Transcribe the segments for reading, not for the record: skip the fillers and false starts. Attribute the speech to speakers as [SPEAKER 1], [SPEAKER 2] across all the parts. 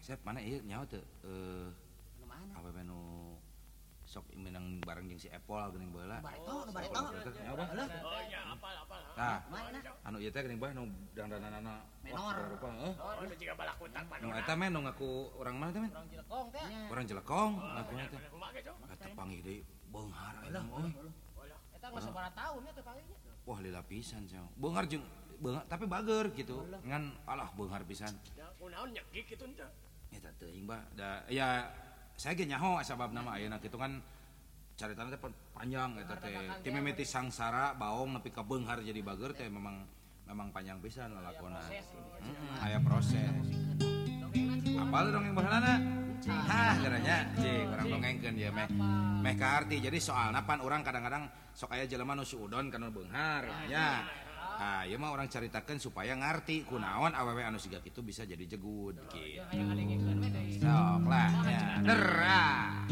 [SPEAKER 1] Sep mana ieu nyaho teu
[SPEAKER 2] Mana?
[SPEAKER 1] awewe nu sok menang bareng jeung si Apple geuning baheula.
[SPEAKER 2] Barito.
[SPEAKER 1] Nyaho bah.
[SPEAKER 3] Oh iya, apal.
[SPEAKER 1] Tah,
[SPEAKER 2] Mana?
[SPEAKER 1] anu ieu teh geuning bah nu dandananana
[SPEAKER 2] Menor.
[SPEAKER 1] rupa heuh.
[SPEAKER 3] Oh, itu juga balakutak
[SPEAKER 1] Nu
[SPEAKER 3] manora.
[SPEAKER 1] eta men nu ngaku urang mana teh men?
[SPEAKER 4] Orang Cilekong teh.
[SPEAKER 1] Urang Jelekong ngakuna teh.
[SPEAKER 3] Kumaha ge, Cok?
[SPEAKER 1] Eta panggih deui beunghar aya mah euy.
[SPEAKER 4] Eta geus sabaraha taun ya teh panggilnya.
[SPEAKER 1] Wah lila pisan cenah. Beunghar jeung beunghar tapi bager gitu. Ngan alah beunghar pisan.
[SPEAKER 3] Ya, kunaon nyegik kitu teh.
[SPEAKER 1] Eta teuing bah. Da ya saya ge nyaho sababna mah ayeuna kitu kan caritana teh panjang eta teh. Ti mimiti sangsara baong nepi ka beunghar jadi bager teh memang panjang pisan lalakonna. Aya proses. Apal dongeng baheulana? Hah, geranya cing urang dongengkeun ieu meh ka arti. Jadi soalna pan urang kadang-kadang sok aya jelema nu suudon kana beunghar nya. Ah, ieu mah urang caritakeun supaya ngarti kunaon awewe anu siga kitu bisa jadi jegud kitu. Sok lah nya. Derah.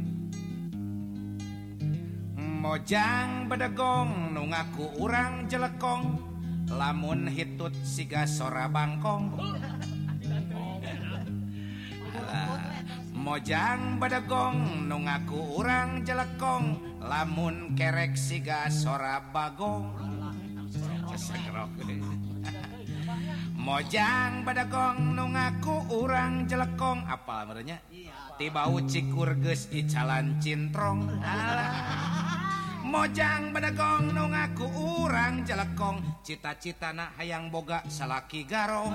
[SPEAKER 1] Mojang bedegong nu ngaku urang jelekong lamun hitut siga sora bangkong. Mojang bedegong nu ngaku urang jelekong lamun kerek siga sora bagong. Mojang bedegong nu ngaku urang jelekong apal merenya tibau cikur geus icalan cintrong. Mojang bedegong nu ngaku urang jelekong cita-citana hayang boga salaki garong.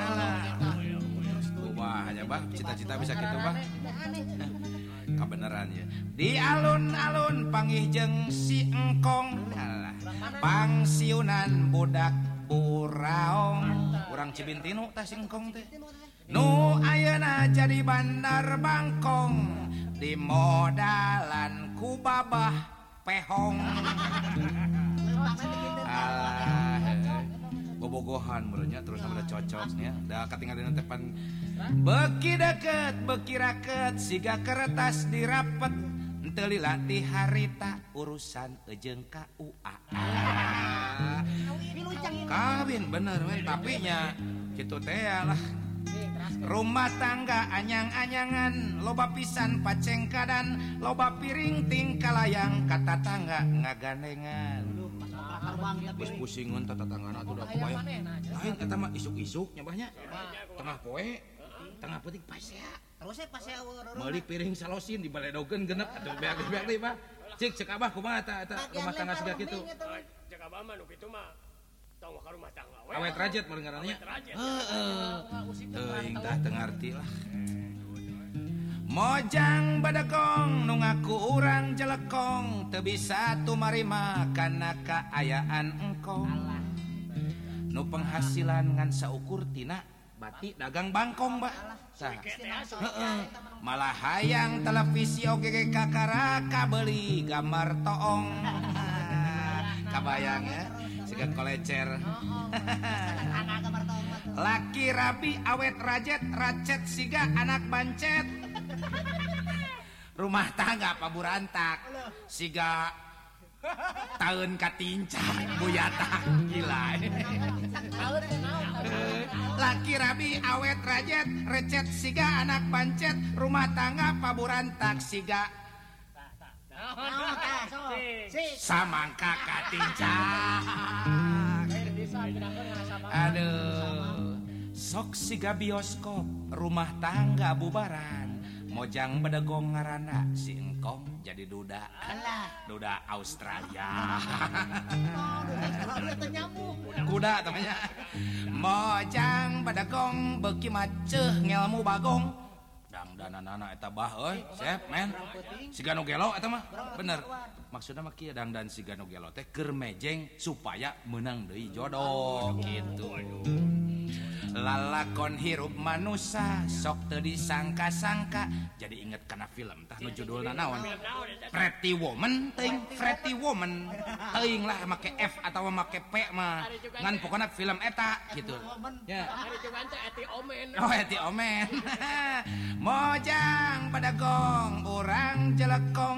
[SPEAKER 1] Wah, hanya bah cita-cita bisa gitu bah. Kebenaran ya. Di alun-alun panggih jeung si engkong. Alah. Pangsiunan budak buraong. Urang Cibintinu teh si engkong teh. Nu ayeuna jadi bandar Bangkong. Di modalan ku babah pehong. Alah. Bobogohan merenya terus ada cocoknya. Da katingalina tepan beki deket, beki raket, siga kertas dirapet. Henteu lila ti harita urusan ejeung KUA. Kawin bener we tapi nya kitu teh lah. Rumah tangga anyang-anyangan, loba pisan pacengkadan, loba piring tingkalayang kata tangga ngagandengan. Geus pusingeun tata tanggana atuh da kebayang. Lain eta mah isuk-isuk nyabahnya. Tengah poe, tengah peuting pasea.
[SPEAKER 2] Terus pas ya
[SPEAKER 1] Meuli piring salosin dibaledogeun genep atuh beak-beak deui mah. Cik abah kumaha eta rumah tangga siga kitu.
[SPEAKER 3] Cek abah mah nu kitu mah tong ka rumah tangga we.
[SPEAKER 1] Awet rajet mun ngaranna. Heeh. Teuing tah teu ngarti lah. Mojang bedegong nu ngaku urang jelekong teu bisa tumarima kana kaayaan engkong. Nu penghasilan ngan saukur tina bati dagang bangkong bah. Tah. Heeh. Malah hayang televisi oge ge kakaraka beuli gambar toong. Kabayang ya siga kolecer. Laki rabi awet rajet racet siga anak bancet. Rumah tangga paburantak siga taun katinca buyata gila. Laki rabi awet rajet recet siga anak bancet rumah tangga paburantak siga samangka katinca. Aduh sok siga bioskop rumah tangga bubaran. Mojang bedegong ngaranna si engkong jadi duda. Duda Australia. Kuda namanya. Mojang bedegong beuki maceuh ngelmu bagong. Dangdananana eta bah euy, sep men. Siga nu gelo eta mah. Bener. Maksudna mah kieu dangdan siga nu gelo teh keur mejeng supaya meunang deui jodoh gitu. Lalakon hirup manusia sok teu disangka-sangka jadi inget kana film tah nu judulna naon Pretty Woman teuing Pretty Woman teuing lah make F atau make P mah ngan pokona film eta gitu ya
[SPEAKER 3] Hari juga teh eti omen.
[SPEAKER 1] oh eti omen Mojang bedegong urang jelekong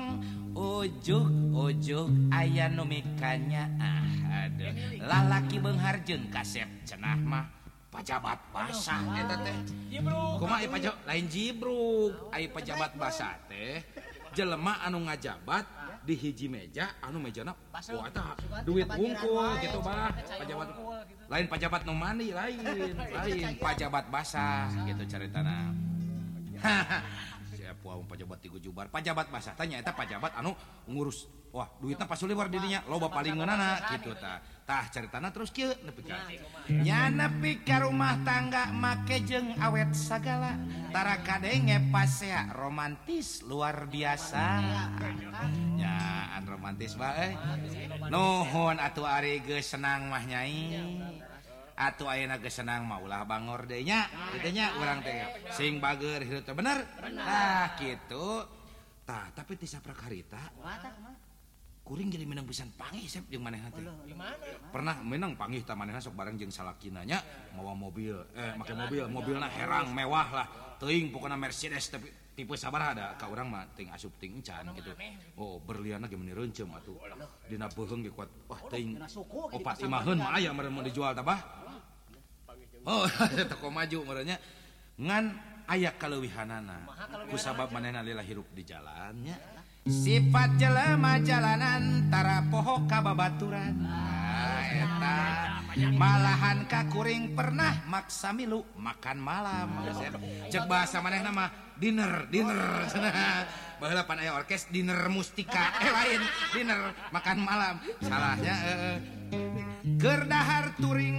[SPEAKER 1] ujuk aya nu mikanya aduh lalaki beunghar jeung kasep cenah mah pajabat basah eta teh.
[SPEAKER 3] Jibruk.
[SPEAKER 1] Kumaha aya pajabat lain jibruk, aya pajabat basah teh. Jelema anu ngajabat di hiji meja anu mejana eta duit wungkul gitu bah pajabat lain pajabat nu mandi lain pajabat basah gitu caritana. Siapa pajabat tigu jubar pajabat basah tanya eta pajabat anu ngurus wah duitna pas liwar didinya loba palingeunana gitu tah caritana terus kieu nepi ka nya nepi ka rumah tangga make jeung awet sagala tara kadenge pasea romantis luar biasa nya an romantis bae nuhun atuh ari geus senang mah nyai atuh ayeuna geus senang mah ulah bangor deui nya kitu nya urang teh sing bager hirup teh bener tah kitu tah tapi ti saprak harita kuring jadi menang pisan pangih sep jeung manehna teh pernah menang pangih tah manehna sok bareng jeung salakina nya mawa mobil make mobilna herang mewah lah teuing pokona Mercedes tapi tipe sabaraha da ka urang mah teuing asup teuing encan gitu oh berlianna ge meuni reuncem atuh dina beuheung ge kuat wah teuing 4-5 heun mah aya meureun dijual tah bah oh toko maju meureunnya ngan aya kaleuwihanana kusabab manehna lila hirup di jalannya sifat jelema jalanan tara poho ka babaturan eta malahan ka kuring pernah maksa milu makan malam cek bahasa manehna mah dinner baheula pan aya orkes dinner mustika lain dinner makan malam salahnya keur dahar turing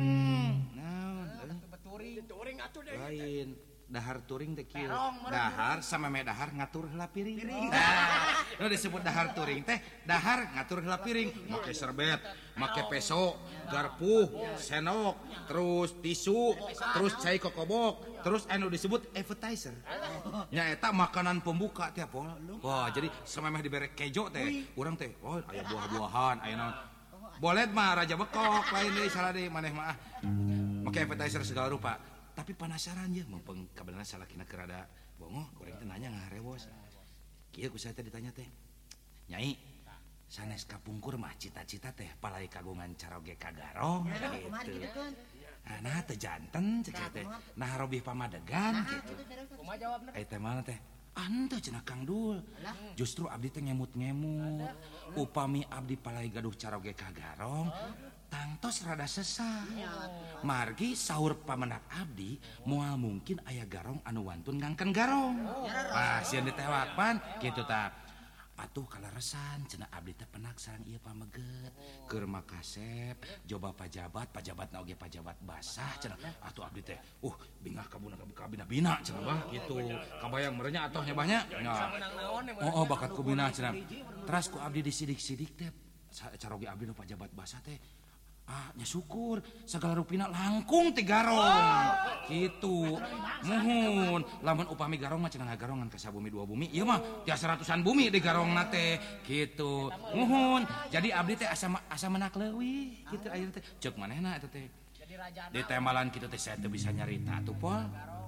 [SPEAKER 3] Turing atuh deh.
[SPEAKER 1] lain dahar turing teh kieu dahar sama me dahar ngatur heula piring nu disebut dahar turing teh dahar ngatur heula piring make serbet make peso garpu senok terus tisu terus cai kokobok terus anu disebut appetizer nya eta makanan pembuka teh pol wah jadi samemeh dibere kejo teh urang teh oh aya buah-buahan aya naon bolet mah raja bekok lain deui salah deui maneh mah make appetizer segala rupa tapi penasaran ya mumpung kabenerna salakina keur ada bongo urang teh nanya ngaharewos kieu ku saya teh ditanya teh nyai sanes kapungkur mah cita-cita teh palai kagungan caroge kagarong gitu nah teh janten cek teh nah robih pamadegan gitu
[SPEAKER 4] Kumaha jawabna?
[SPEAKER 1] teh mana teh ante cenah Kang Dul justru abdi teh ngemut-ngemut upami abdi palai gaduh caroge kagarong tangtos rada sesah margi saur pamendak abdi moal mungkin aya garong anu wantun ngangken garong sieun ditewakpan kitu tah atuh kaleresan cenah abdi teh penak sareng ieu pameget keur makasep joba pajabatna oge pajabat basah cenah atuh abdi teh bingah kabina-bina cenah bah kitu kabayang merenya atoh nya bahnya oh bakat ku bina cenah teras ku abdi disidik-sidik teh caroge abdi nu pajabat basah teh nya syukur segala rupina langkung ti garong gitu muhun lamun upami garong mah cenah garongan ka sabumi dua bumi ieu mah tiasa ratusan bumi di garongna teh gitu muhun jadi abdi teh asa menak leuwih kitu ayeuna teh ceuk manehna eta teh di temalan kitu teh saya teh bisa nyarita atuh pol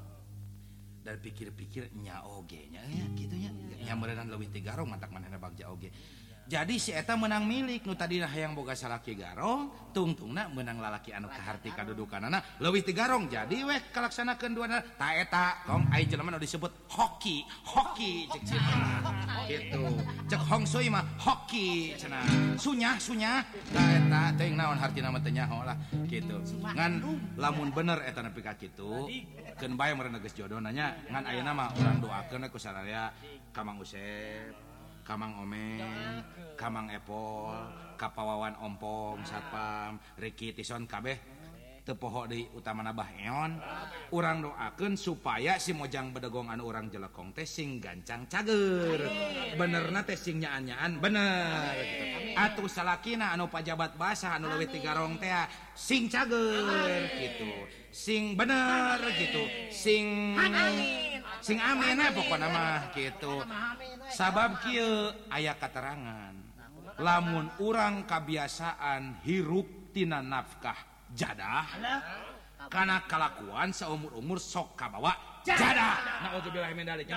[SPEAKER 1] dan pikir-pikir nya oge nya kitu nya meureunna leuwih ti garong mantak manehna bagja oge. Jadi si eta menang milik nu tadina hayang boga salaki garong tungtungna menang lalaki anu kaharti kadudukanana leuwih ti garong jadi weh kalaksanakeun duana ta eta kong aya jelema nu disebut hoki cek cenah kitu cek hong sui mah hoki cenah sunyah ta eta teuing naon hartina mah teu nyaho lah kitu ngan lamun bener eta nepi ka kitu keun bae meureun geus jodona nya ngan ayeuna mah urang doakeun ku sararea ka Mang Usep Kamang Omen, Kamang Epol, Kapawawan Ompong, Satpam, Riki Tison kabeh teu poho deui utamana Bah Eon. Urang doakeun supaya si Mojang Bedegong anu urang jelekong teh sing gancang cager. Benerna teh sing nyaan-nyaan bener. Atuh salakina anu pajabat basah anu leuwih ti garong teh sing cager gitu. Sing bener gitu. Sing amin pokona mah gitu. Sabab kieu aya katerangan lamun urang kabiasaan hirup tina nafkah jadah kana kalakuan saumur-umur sok kabawa jadah naudzubillahi min dzalik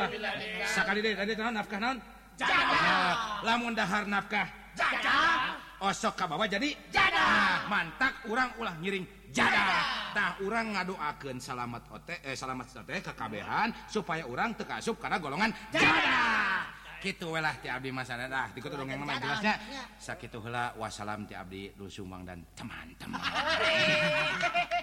[SPEAKER 1] sakali deui tadi nafkah naon jadah lamun dahar nafkah jadah osok ka bawah jadi jadah. Mantak urang ulah ngiring jadah. Tah urang ngadoakeun salamet ote kekabehan supaya urang teu kaasup kana golongan jadah. Kitu we lah ti abdi masana dah. Di kitu dongeng mah jelasnya. Sakitu heula wassalam ti abdi Dul Sumbang dan teman-teman.